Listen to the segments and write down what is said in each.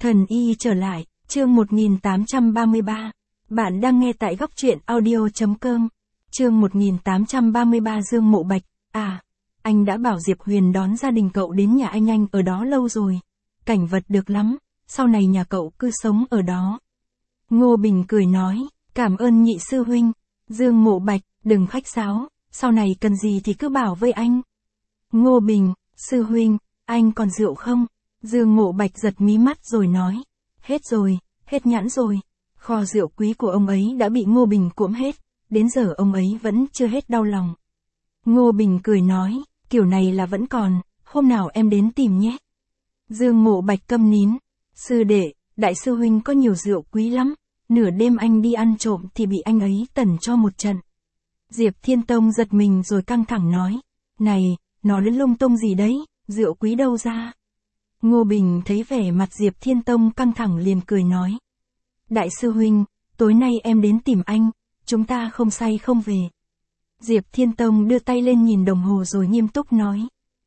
Thần y trở lại, chương 1833. Bạn đang nghe tại góc truyện audio.com. Chương 1833 Dương Mộ Bạch. À, anh đã bảo Diệp Huyền đón gia đình cậu đến nhà anh ở đó lâu rồi. Cảnh vật được lắm, sau này nhà cậu cứ sống ở đó. Ngô Bình cười nói, cảm ơn nhị sư huynh. Dương Mộ Bạch, đừng khách sáo, sau này cần gì thì cứ bảo với anh. Ngô Bình, sư huynh, anh còn rượu không? Dương Mộ Bạch giật mí mắt rồi nói, hết rồi, hết nhãn rồi. Kho rượu quý của ông ấy đã bị Ngô Bình cuỗm hết, đến giờ ông ấy vẫn chưa hết đau lòng. Ngô Bình cười nói, kiểu này là vẫn còn, hôm nào em đến tìm nhé. Dương Mộ Bạch câm nín, sư đệ, đại sư huynh có nhiều rượu quý lắm, nửa đêm anh đi ăn trộm thì bị anh ấy tẩn cho một trận. Diệp Thiên Tông giật mình rồi căng thẳng nói, này, nó lên lung tung gì đấy, rượu quý đâu ra. Ngô Bình thấy vẻ mặt Diệp Thiên Tông căng thẳng liền cười nói. Đại sư huynh, tối nay em đến tìm anh, chúng ta không say không về. Diệp Thiên Tông đưa tay lên nhìn đồng hồ rồi nghiêm túc nói.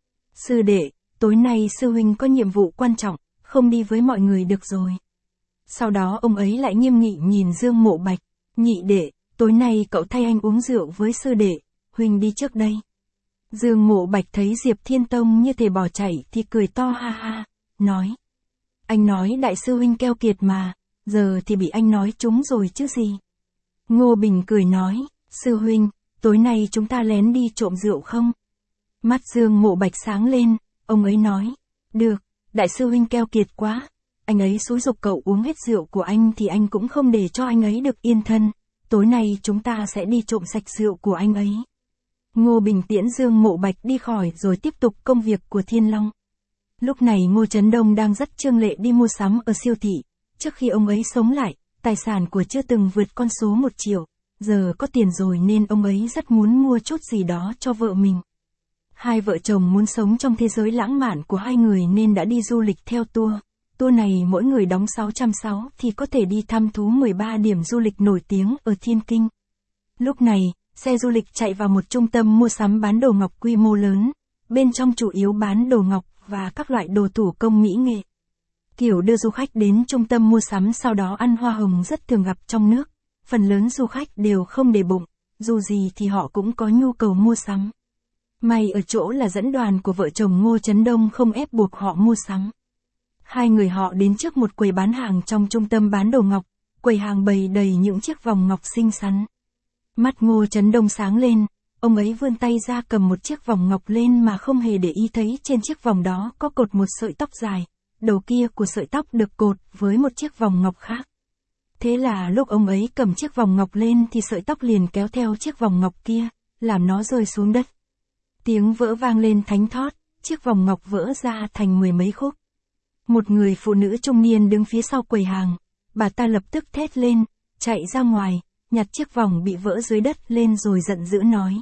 Sư đệ, tối nay sư huynh có nhiệm vụ quan trọng, không đi với mọi người được rồi. Sau đó ông ấy lại nghiêm nghị nhìn Dương Mộ Bạch, nhị đệ, tối nay cậu thay anh uống rượu với sư đệ, huynh đi trước đây. Dương Mộ Bạch thấy Diệp Thiên Tông như thể bỏ chạy thì cười to ha ha, nói. Anh nói đại sư huynh keo kiệt mà, giờ thì bị anh nói trúng rồi chứ gì. Ngô Bình cười nói, sư huynh, tối nay chúng ta lén đi trộm rượu không? Mắt Dương Mộ Bạch sáng lên, ông ấy nói, được, đại sư huynh keo kiệt quá, anh ấy xúi giục cậu uống hết rượu của anh thì anh cũng không để cho anh ấy được yên thân, tối nay chúng ta sẽ đi trộm sạch rượu của anh ấy. Ngô Bình tiễn Dương Mộ Bạch đi khỏi rồi tiếp tục công việc của Thiên Long. Lúc này Ngô Chấn Đông đang dắt Trương Lệ đi mua sắm ở siêu thị, trước khi ông ấy sống lại, tài sản của chưa từng vượt con số 1 triệu, giờ có tiền rồi nên ông ấy rất muốn mua chút gì đó cho vợ mình. Hai vợ chồng muốn sống trong thế giới lãng mạn của hai người nên đã đi du lịch theo tour. Tour này mỗi người đóng 660 thì có thể đi thăm thú 13 điểm du lịch nổi tiếng ở Thiên Kinh. Lúc này, xe du lịch chạy vào một trung tâm mua sắm bán đồ ngọc quy mô lớn, bên trong chủ yếu bán đồ ngọc và các loại đồ thủ công mỹ nghệ. Kiểu đưa du khách đến trung tâm mua sắm sau đó ăn hoa hồng rất thường gặp trong nước, phần lớn du khách đều không để bụng, dù gì thì họ cũng có nhu cầu mua sắm. May ở chỗ là dẫn đoàn của vợ chồng Ngô Chấn Đông không ép buộc họ mua sắm. Hai người họ đến trước một quầy bán hàng trong trung tâm bán đồ ngọc, quầy hàng bày đầy những chiếc vòng ngọc xinh xắn. Mắt Ngô Chấn Đông sáng lên, ông ấy vươn tay ra cầm một chiếc vòng ngọc lên mà không hề để ý thấy trên chiếc vòng đó có cột một sợi tóc dài, đầu kia của sợi tóc được cột với một chiếc vòng ngọc khác. Thế là lúc ông ấy cầm chiếc vòng ngọc lên thì sợi tóc liền kéo theo chiếc vòng ngọc kia, làm nó rơi xuống đất. Tiếng vỡ vang lên thánh thót, chiếc vòng ngọc vỡ ra thành 10 mấy khúc. Một người phụ nữ trung niên đứng phía sau quầy hàng, bà ta lập tức thét lên, chạy ra ngoài, nhặt chiếc vòng bị vỡ dưới đất lên rồi giận dữ nói.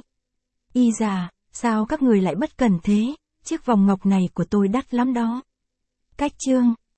Y già, sao các người lại bất cẩn thế, chiếc vòng ngọc này của tôi đắt lắm đó. Cách chương